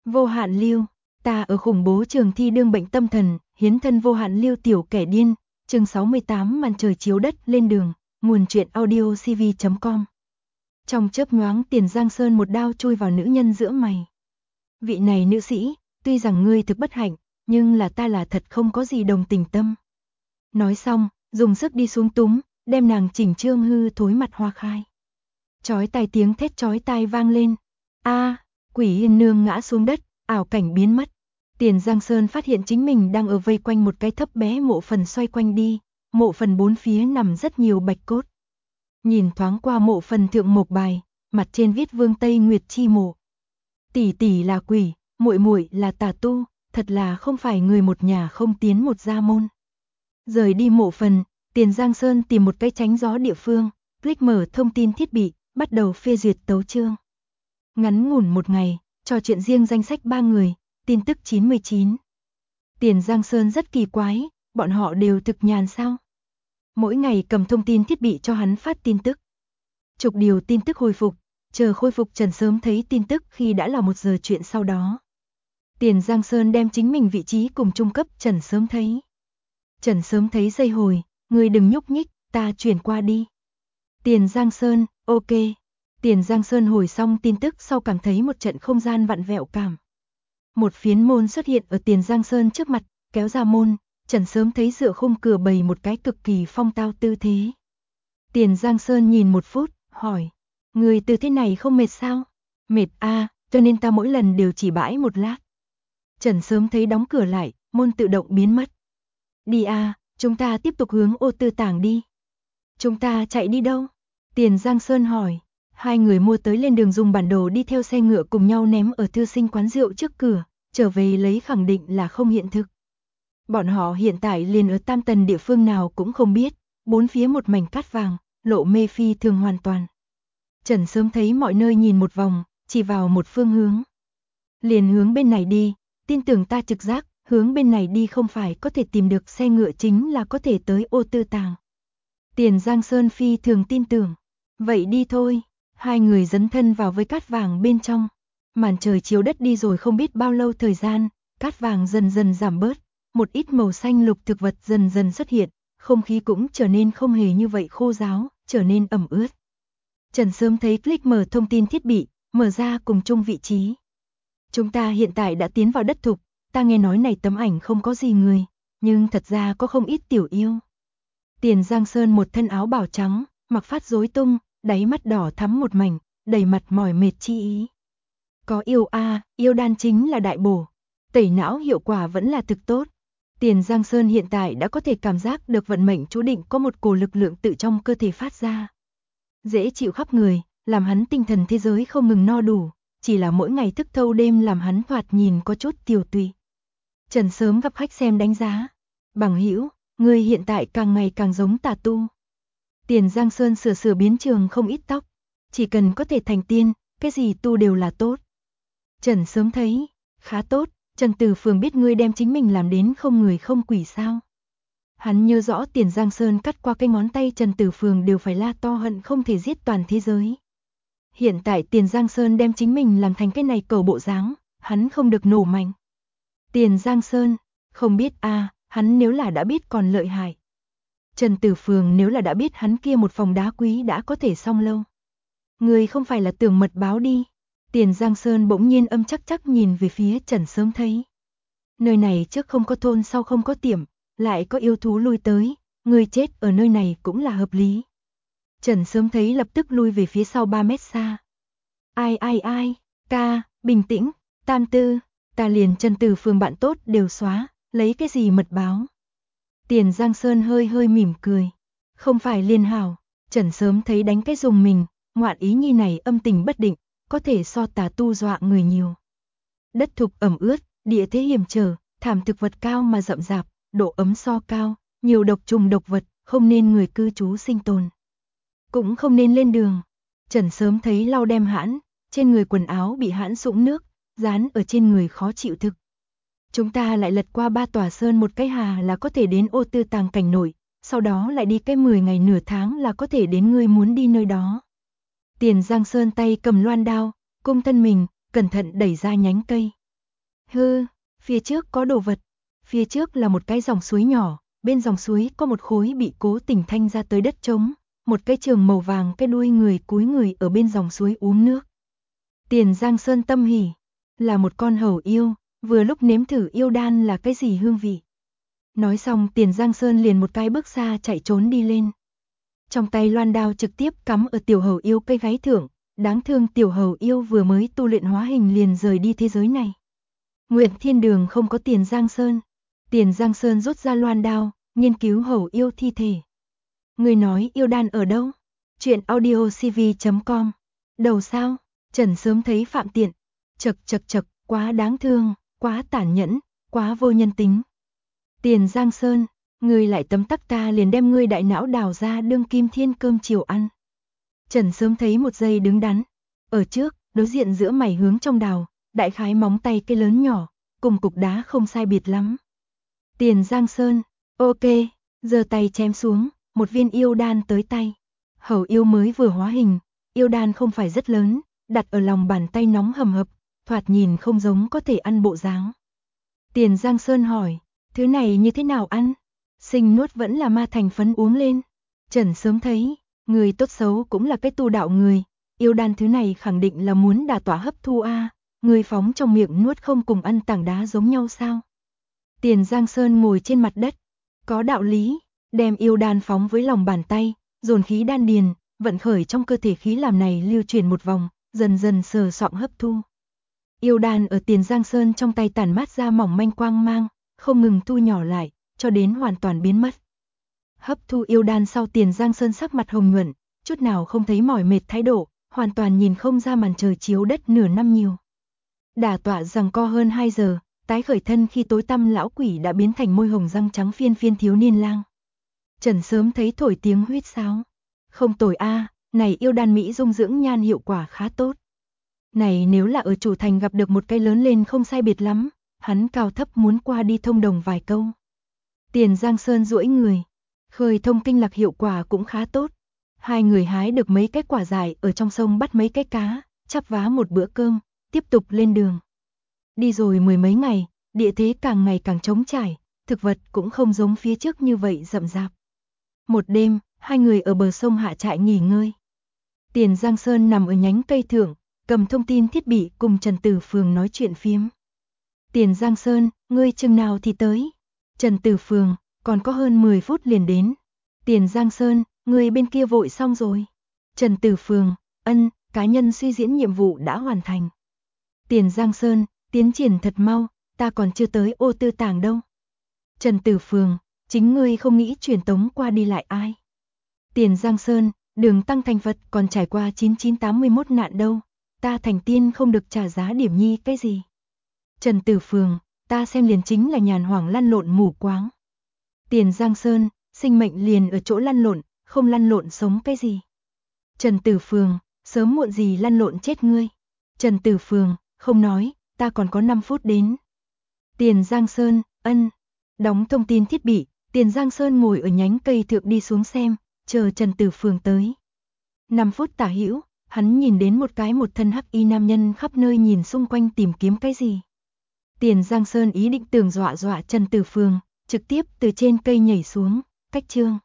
Vô hạn lưu, ta ở khủng bố trường thi đương bệnh tâm thần, hiến thân vô hạn lưu tiểu kẻ điên, chương 68 màn trời chiếu đất lên đường, nguồn truyện audio cv.com. Trong chớp nhoáng Tiền Giang Sơn một đao chui vào nữ nhân giữa mày. Vị này nữ sĩ, tuy rằng ngươi thực bất hạnh, nhưng là ta là thật không có gì đồng tình tâm. Nói xong, dùng sức đi xuống túm, đem nàng chỉnh trương hư thối mặt hoa khai. Chói tai tiếng thét chói tai vang lên. A, Quỷ Yên Nương ngã xuống đất, ảo cảnh biến mất. Tiền Giang Sơn phát hiện chính mình đang ở vây quanh một cái thấp bé mộ phần xoay quanh đi, mộ phần bốn phía nằm rất nhiều bạch cốt. Nhìn thoáng qua mộ phần thượng mộc bài, mặt trên viết Vương Tây Nguyệt chi mộ. Tỷ tỷ là quỷ, muội muội là tà tu, thật là không phải người một nhà không tiến một gia môn. Rời đi mộ phần, Tiền Giang Sơn tìm một cái tránh gió địa phương, click mở thông tin thiết bị, bắt đầu phê duyệt tấu chương. Ngắn ngủn một ngày, trò chuyện riêng danh sách 3 người, tin tức 99. Tiền Giang Sơn rất kỳ quái, bọn họ đều thực nhàn sao? Mỗi ngày cầm thông tin thiết bị cho hắn phát tin tức. Chục điều tin tức hồi phục, chờ khôi phục Trần Sớm thấy tin tức khi đã là 1 giờ chuyện sau đó. Tiền Giang Sơn đem chính mình vị trí cùng trung cấp Trần Sớm thấy. Trần Sớm thấy giây hồi, người đừng nhúc nhích, ta chuyển qua đi. Tiền Giang Sơn, ok. Tiền Giang Sơn hồi xong tin tức sau cảm thấy một trận không gian vặn vẹo cảm. Một phiến môn xuất hiện ở Tiền Giang Sơn trước mặt, kéo ra môn, Trần Sớm thấy dựa khung cửa bày một cái cực kỳ phong tao tư thế. Tiền Giang Sơn nhìn 1 phút, hỏi, người tư thế này không mệt sao? Mệt a, cho nên ta mỗi lần đều chỉ bãi 1 lát. Trần Sớm thấy đóng cửa lại, môn tự động biến mất. Đi a, chúng ta tiếp tục hướng ô tư tàng đi. Chúng ta chạy đi đâu? Tiền Giang Sơn hỏi. Hai người mua tới lên đường dùng bản đồ đi theo xe ngựa cùng nhau ném ở thư sinh quán rượu trước cửa, trở về lấy khẳng định là không hiện thực. Bọn họ hiện tại liền ở Tam Tần địa phương nào cũng không biết, bốn phía một mảnh cát vàng, lộ mê phi thường hoàn toàn. Trần Sớm thấy mọi nơi nhìn một vòng, chỉ vào một phương hướng. Liền hướng bên này đi, tin tưởng ta trực giác, hướng bên này đi không phải có thể tìm được xe ngựa chính là có thể tới ô tư tàng. Tiền Giang Sơn phi thường tin tưởng, vậy đi thôi. Hai người dấn thân vào với cát vàng bên trong. Màn trời chiếu đất đi rồi không biết bao lâu thời gian, cát vàng dần dần giảm bớt, một ít màu xanh lục thực vật dần dần xuất hiện, không khí cũng trở nên không hề như vậy khô ráo, trở nên ẩm ướt. Trần Sớm thấy click mở thông tin thiết bị, mở ra cùng chung vị trí. Chúng ta hiện tại đã tiến vào đất thục, ta nghe nói này tấm ảnh không có gì người, nhưng thật ra có không ít tiểu yêu. Tiền Giang Sơn một thân áo bào trắng, mặc phát rối tung, đáy mắt đỏ thắm một mảnh, đầy mặt mỏi mệt chi ý. Có yêu a, yêu đan chính là đại bổ, tẩy não hiệu quả vẫn là thực tốt. Tiền Giang Sơn hiện tại đã có thể cảm giác được vận mệnh chú định có một cổ lực lượng tự trong cơ thể phát ra. Dễ chịu khắp người, làm hắn tinh thần thế giới không ngừng no đủ, chỉ là mỗi ngày thức thâu đêm làm hắn thoạt nhìn có chút tiều tụy. Trần Sớm gặp khách xem đánh giá, bằng hữu, ngươi hiện tại càng ngày càng giống tà tu. Tiền Giang Sơn sửa biến trường không ít tóc, chỉ cần có thể thành tiên, cái gì tu đều là tốt. Trần Sớm thấy, khá tốt, Trần Từ Phường biết ngươi đem chính mình làm đến không người không quỷ sao. Hắn nhớ rõ Tiền Giang Sơn cắt qua cái ngón tay Trần Từ Phường đều phải la to hận không thể giết toàn thế giới. Hiện tại Tiền Giang Sơn đem chính mình làm thành cái này cầu bộ dáng, hắn không được nổ mạnh. Tiền Giang Sơn, không biết a, hắn nếu là đã biết còn lợi hại. Trần Tử Phường nếu là đã biết hắn kia một phòng đá quý đã có thể xong lâu. Người không phải là tưởng mật báo đi. Tiền Giang Sơn bỗng nhiên âm chắc chắc nhìn về phía Trần Sớm thấy. Nơi này trước không có thôn sau không có tiệm, lại có yêu thú lui tới, người chết ở nơi này cũng là hợp lý. Trần Sớm thấy lập tức lui về phía sau 3 mét xa. Ai, ca, bình tĩnh, Tam Tư, ta liền Trần Tử Phường bạn tốt đều xóa, lấy cái gì mật báo. Tiền Giang Sơn hơi mỉm cười. Không phải liên hảo, Trần Sớm thấy đánh cái dùng mình, ngoạn ý nhi này âm tình bất định, có thể so tà tu dọa người nhiều. Đất thục ẩm ướt, địa thế hiểm trở, thảm thực vật cao mà rậm rạp, độ ấm so cao, nhiều độc trùng độc vật, không nên người cư trú sinh tồn. Cũng không nên lên đường. Trần Sớm thấy lau đem hãn, trên người quần áo bị hãn sũng nước, dán ở trên người khó chịu thực. Chúng ta lại lật qua 3 tòa sơn một cái hà là có thể đến ô tư tàng cảnh nổi, sau đó lại đi cái 10 ngày nửa tháng là có thể đến ngươi muốn đi nơi đó. Tiền Giang Sơn tay cầm loan đao, cung thân mình, cẩn thận đẩy ra nhánh cây. Hư, phía trước có đồ vật. Phía trước là một cái dòng suối nhỏ, bên dòng suối có một khối bị cố tình thanh ra tới đất trống, một cái trường màu vàng, cái đuôi người cúi người ở bên dòng suối uống nước. Tiền Giang Sơn tâm hỉ, là một con hầu yêu, vừa lúc nếm thử yêu đan là cái gì hương vị. Nói xong Tiền Giang Sơn liền một cái bước xa chạy trốn đi lên. Trong tay loan đao trực tiếp cắm ở tiểu hầu yêu cây gáy thượng, đáng thương tiểu hầu yêu vừa mới tu luyện hóa hình liền rời đi thế giới này. Nguyện Thiên Đường không có Tiền Giang Sơn. Tiền Giang Sơn rút ra loan đao, nghiên cứu hầu yêu thi thể. Người nói yêu đan ở đâu? Chuyện audiocv.com. Đầu sao? Trần sớm thấy Phạm Tiện. Chật, quá đáng thương, quá tàn nhẫn, quá vô nhân tính. Tiền Giang Sơn, ngươi lại tấm tắc ta liền đem ngươi đại não đào ra đương Kim Thiên cơm chiều ăn. Trần sớm thấy một giây đứng đắn. Ở trước, đối diện giữa mày hướng trong đào, đại khái móng tay cây lớn nhỏ, cùng cục đá không sai biệt lắm. Tiền Giang Sơn, ok, giơ tay chém xuống, một viên yêu đan tới tay. Hầu yêu mới vừa hóa hình, yêu đan không phải rất lớn, đặt ở lòng bàn tay nóng hầm hập, thoạt nhìn không giống có thể ăn bộ dáng. Tiền Giang Sơn hỏi, thứ này như thế nào ăn? Sinh nuốt vẫn là ma thành phấn uống lên. Trần sớm thấy, người tốt xấu cũng là cái tu đạo người, yêu đan thứ này khẳng định là muốn đả tỏa hấp thu a, người phóng trong miệng nuốt không cùng ăn tảng đá giống nhau sao? Tiền Giang Sơn ngồi trên mặt đất, có đạo lý, đem yêu đan phóng với lòng bàn tay, dồn khí đan điền, vận khởi trong cơ thể khí làm này lưu chuyển một vòng, dần dần sờ soạng hấp thu. Yêu đan ở Tiền Giang Sơn trong tay tản mát ra mỏng manh quang mang, không ngừng thu nhỏ lại, cho đến hoàn toàn biến mất. Hấp thu yêu đan sau Tiền Giang Sơn sắc mặt hồng nhuận, chút nào không thấy mỏi mệt thái độ, hoàn toàn nhìn không ra màn trời chiếu đất nửa năm nhiều. Đả tọa giằng co hơn 2 giờ, tái khởi thân khi tối tăm lão quỷ đã biến thành môi hồng răng trắng phiên phiên thiếu niên lang. Trần sớm thấy thổi tiếng huýt sáo. Không tồi a, này yêu đan mỹ dung dưỡng nhan hiệu quả khá tốt. Này nếu là ở chủ thành gặp được một cái lớn lên không sai biệt lắm, hắn cao thấp muốn qua đi thông đồng vài câu. Tiền Giang Sơn duỗi người, khơi thông kinh lạc hiệu quả cũng khá tốt. Hai người hái được mấy cái quả dại ở trong sông bắt mấy cái cá, chắp vá một bữa cơm, tiếp tục lên đường. Đi rồi mười mấy ngày, địa thế càng ngày càng trống trải, thực vật cũng không giống phía trước như vậy rậm rạp. Một đêm, hai người ở bờ sông hạ trại nghỉ ngơi. Tiền Giang Sơn nằm ở nhánh cây thượng, cầm thông tin thiết bị cùng Trần Tử Phường nói chuyện phiếm. Tiền Giang Sơn, ngươi chừng nào thì tới? Trần Tử Phường, còn có hơn 10 phút liền đến. Tiền Giang Sơn, ngươi bên kia vội xong rồi. Trần Tử Phường, cá nhân suy diễn nhiệm vụ đã hoàn thành. Tiền Giang Sơn, tiến triển thật mau, ta còn chưa tới Ô Tư Tàng đâu. Trần Tử Phường, chính ngươi không nghĩ truyền tống qua đi lại ai? Tiền Giang Sơn, đường tăng thành Phật còn trải qua 9981 nạn đâu, ta thành tiên không được trả giá điểm nhi cái gì. Trần Tử Phường, ta xem liền chính là nhàn hoảng lăn lộn mù quáng. Tiền Giang Sơn, sinh mệnh liền ở chỗ lăn lộn, không lăn lộn sống cái gì. Trần Tử Phường, sớm muộn gì lăn lộn chết ngươi. Trần Tử Phường, không nói, ta còn có 5 phút đến. Tiền Giang Sơn, đóng thông tin thiết bị, Tiền Giang Sơn ngồi ở nhánh cây thượng đi xuống xem, chờ Trần Tử Phường tới. 5 phút tả hữu, hắn nhìn đến một thân hắc y nam nhân khắp nơi nhìn xung quanh tìm kiếm cái gì. Tiền Giang Sơn ý định tưởng dọa Trần Tử Phường, trực tiếp từ trên cây nhảy xuống, cách chương.